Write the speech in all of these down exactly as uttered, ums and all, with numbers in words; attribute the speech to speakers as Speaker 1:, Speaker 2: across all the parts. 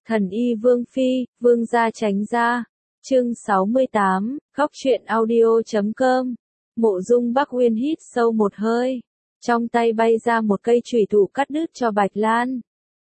Speaker 1: Thần y Vương Phi, Vương gia tránh ra. Chương sáu mươi tám, góc truyện audio chấm com. Mộ Dung Bắc Uyên hít sâu một hơi, trong tay bay ra một cây chùy thủ cắt đứt cho Bạch Lan.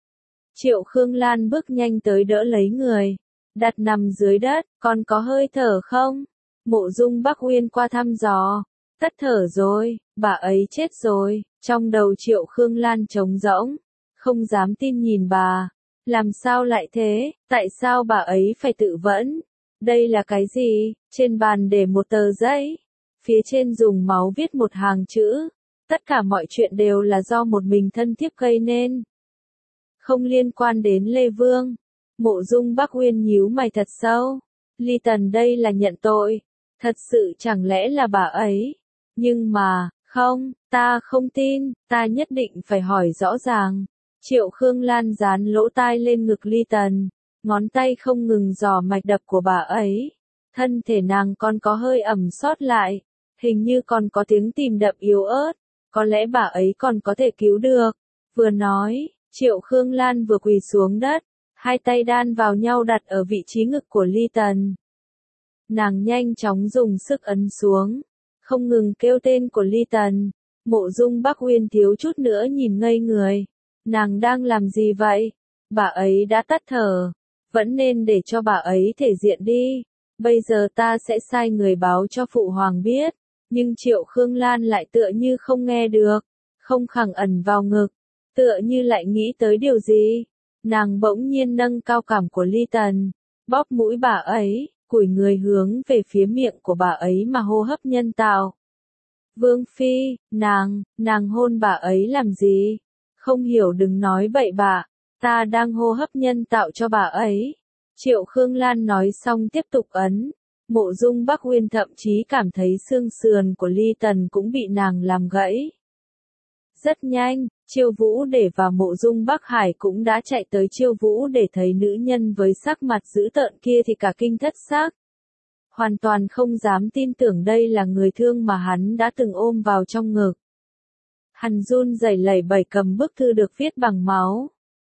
Speaker 1: Triệu Khương Lan bước nhanh tới đỡ lấy người, đặt nằm dưới đất, còn có hơi thở không? Mộ Dung Bắc Uyên qua thăm dò, tắt thở rồi, bà ấy chết rồi. Trong đầu Triệu Khương Lan trống rỗng, không dám tin nhìn bà. Làm sao lại thế, tại sao bà ấy phải tự vẫn? Đây là cái gì? Trên bàn để một tờ giấy, phía trên dùng máu viết một hàng chữ. Tất cả mọi chuyện đều là do một mình thân thiếp gây nên, không liên quan đến Lê Vương. Mộ Dung Bắc Uyên nhíu mày thật sâu. Ly Tần đây là nhận tội, thật sự chẳng lẽ là bà ấy? Nhưng mà, không, ta không tin, ta nhất định phải hỏi rõ ràng. Triệu Khương Lan dán lỗ tai lên ngực Ly Tần, ngón tay không ngừng dò mạch đập của bà ấy. Thân thể nàng còn có hơi ẩm sót lại, hình như còn có tiếng tìm đập yếu ớt, có lẽ bà ấy còn có thể cứu được. Vừa nói, Triệu Khương Lan vừa quỳ xuống đất, hai tay đan vào nhau đặt ở vị trí ngực của Ly Tần. Nàng nhanh chóng dùng sức ấn xuống, không ngừng kêu tên của Ly Tần. Mộ Dung Bắc Uyên thiếu chút nữa nhìn ngây người. Nàng đang làm gì vậy? Bà ấy đã tắt thở, vẫn nên để cho bà ấy thể diện đi. Bây giờ ta sẽ sai người báo cho Phụ Hoàng biết. Nhưng Triệu Khương Lan lại tựa như không nghe được, không khẳng ẩn vào ngực, tựa như lại nghĩ tới điều gì. Nàng bỗng nhiên nâng cao cằm của Ly Tần, bóp mũi bà ấy, cúi người hướng về phía miệng của bà ấy mà hô hấp nhân tạo. Vương Phi, nàng, nàng hôn bà ấy làm gì? Không hiểu đừng nói bậy bạ, ta đang hô hấp nhân tạo cho bà ấy. Triệu Khương Lan nói xong tiếp tục ấn. Mộ Dung Bắc Uyên thậm chí cảm thấy xương sườn của Ly Tần cũng bị nàng làm gãy. Rất nhanh, Chiêu Vũ Để và Mộ Dung Bắc Hải cũng đã chạy tới. Chiêu Vũ Để thấy nữ nhân với sắc mặt dữ tợn kia thì cả kinh thất xác. Hoàn toàn không dám tin tưởng đây là người thương mà hắn đã từng ôm vào trong ngực. Hắn run rẩy lẩy bẩy cầm bức thư được viết bằng máu.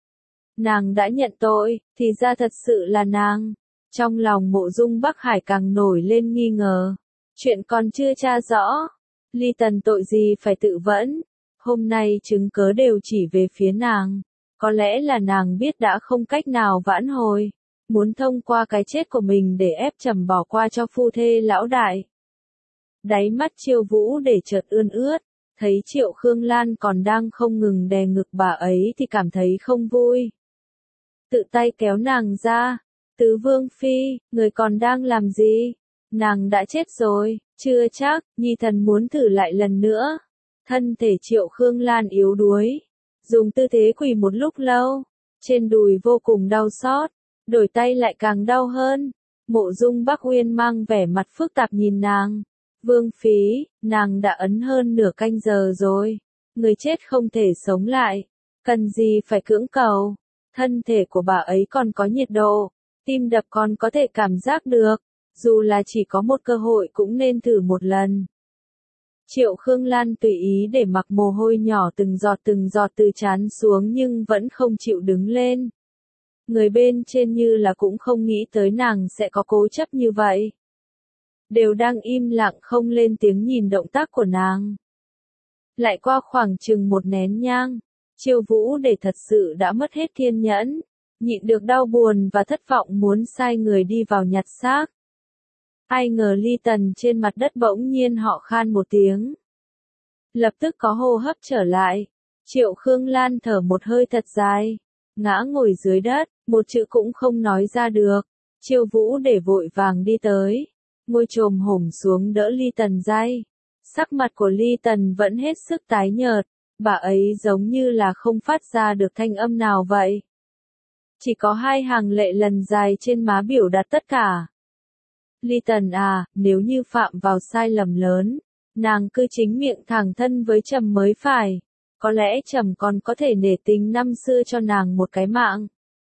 Speaker 1: Nàng đã nhận tội, thì ra thật sự là nàng. Trong lòng Mộ Dung Bắc Hải càng nổi lên nghi ngờ. Chuyện còn chưa tra rõ. Ly Tần tội gì phải tự vẫn? Hôm nay chứng cớ đều chỉ về phía nàng. Có lẽ là nàng biết đã không cách nào vãn hồi, muốn thông qua cái chết của mình để ép Trầm bỏ qua cho phu thê lão đại. Đáy mắt Chiêu Vũ Để chợt ươn ướt, thấy Triệu Khương Lan còn đang không ngừng đè ngực bà ấy thì cảm thấy không vui. Tự tay kéo nàng ra. Tứ Vương Phi, người còn đang làm gì? Nàng đã chết rồi, chưa chắc. Nhi thần muốn thử lại lần nữa. Thân thể Triệu Khương Lan yếu đuối, dùng tư thế quỳ một lúc lâu, trên đùi vô cùng đau xót, đổi tay lại càng đau hơn. Mộ Dung Bắc Uyên mang vẻ mặt phức tạp nhìn nàng. Vương Phi, nàng đã ấn hơn nửa canh giờ rồi, người chết không thể sống lại, cần gì phải cưỡng cầu? Thân thể của bà ấy còn có nhiệt độ, tim đập còn có thể cảm giác được, dù là chỉ có một cơ hội cũng nên thử một lần. Triệu Khương Lan tùy ý để mặc mồ hôi nhỏ từng giọt từng giọt từ trán xuống nhưng vẫn không chịu đứng lên. Người bên trên như là cũng không nghĩ tới nàng sẽ có cố chấp như vậy. Đều đang im lặng không lên tiếng nhìn động tác của nàng. Lại qua khoảng chừng một nén nhang, Chiêu Vũ Để thật sự đã mất hết kiên nhẫn, nhịn được đau buồn và thất vọng muốn sai người đi vào nhặt xác. Ai ngờ Ly Tần trên mặt đất bỗng nhiên họ khan một tiếng. Lập tức có hô hấp trở lại. Triệu Khương Lan thở một hơi thật dài, ngã ngồi dưới đất, một chữ cũng không nói ra được. Chiêu Vũ Để vội vàng đi tới, ngồi chồm hổm xuống đỡ Ly Tần dậy. Sắc mặt của Ly Tần vẫn hết sức tái nhợt, bà ấy giống như là không phát ra được thanh âm nào vậy. Chỉ có hai hàng lệ lần dài trên má biểu đạt tất cả. Ly Tần à, nếu như phạm vào sai lầm lớn, nàng cứ chính miệng thẳng thân với Trầm mới phải. Có lẽ Trầm còn có thể nể tình năm xưa cho nàng một cái mạng.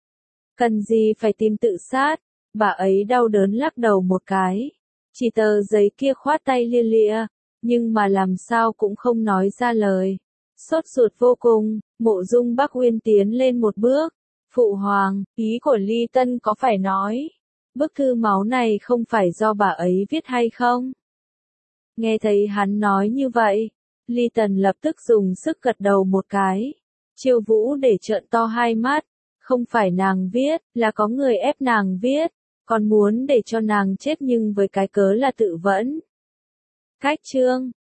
Speaker 1: Cần gì phải tìm tự sát? Bà ấy đau đớn lắc đầu một cái. Chỉ tờ giấy kia khoát tay lia lịa, nhưng mà làm sao cũng không nói ra lời. Sốt ruột vô cùng, Mộ Dung Bắc Uyên tiến lên một bước, Phụ hoàng, ý của Ly Tân có phải nói, bức thư máu này không phải do bà ấy viết hay không? Nghe thấy hắn nói như vậy, Ly Tần lập tức dùng sức gật đầu một cái. Chiêu Vũ để trợn to hai mắt, không phải nàng viết, là có người ép nàng viết, còn muốn để cho nàng chết nhưng với cái cớ là tự vẫn. Cách chương